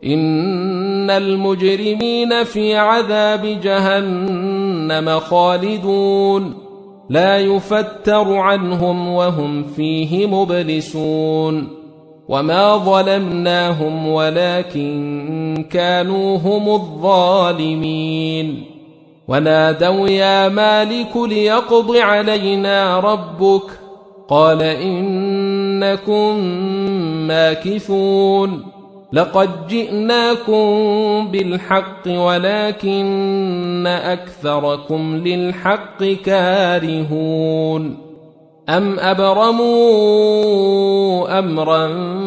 إن المجرمين في عذاب جهنم خالدون لا يفتر عنهم وهم فيه مبلسون وما ظلمناهم ولكن كانوا هم الظالمين ونادوا يا مالك ليقض علينا ربك قال إنكم ماكثون لقد جئناكم بالحق ولكن أكثركم للحق كارهون أم أبرموا أمرا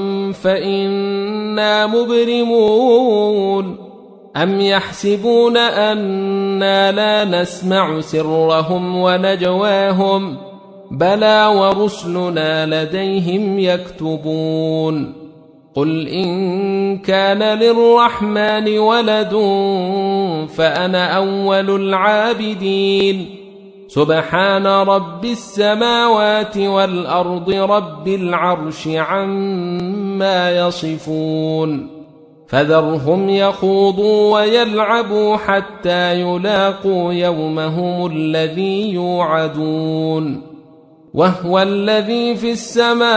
فإنا مبرمون أم يحسبون أنا لا نسمع سرهم ونجواهم بلى ورسلنا لديهم يكتبون قل إن كان للرحمن ولد فأنا أول العابدين سبحان رب السماوات والأرض رب العرش عما يصفون فذرهم يخوضوا ويلعبوا حتى يلاقوا يومهم الذي يوعدون وهو الذي في السماء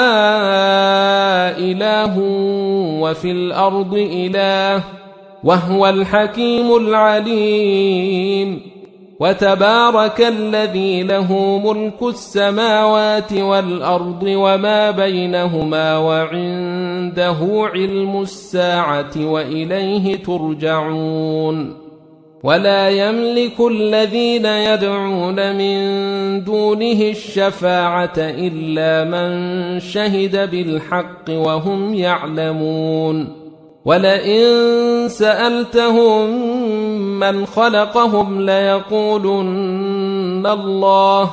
إله وفي الأرض إله وهو الحكيم العليم وتبارك الذي له ملك السماوات والأرض وما بينهما وعنده علم الساعة وإليه ترجعون ولا يملك الذين يدعون من دونه الشفاعة إلا من شهد بالحق وهم يعلمون ولئن سألتهم من خلقهم ليقولن الله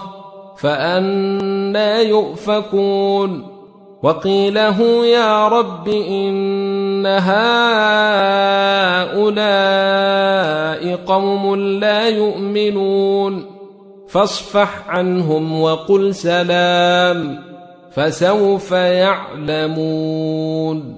فأنى يؤفكون وقيله يا رب إن هؤلاء قوم لا يؤمنون فاصفح عنهم وقل سلام فسوف يعلمون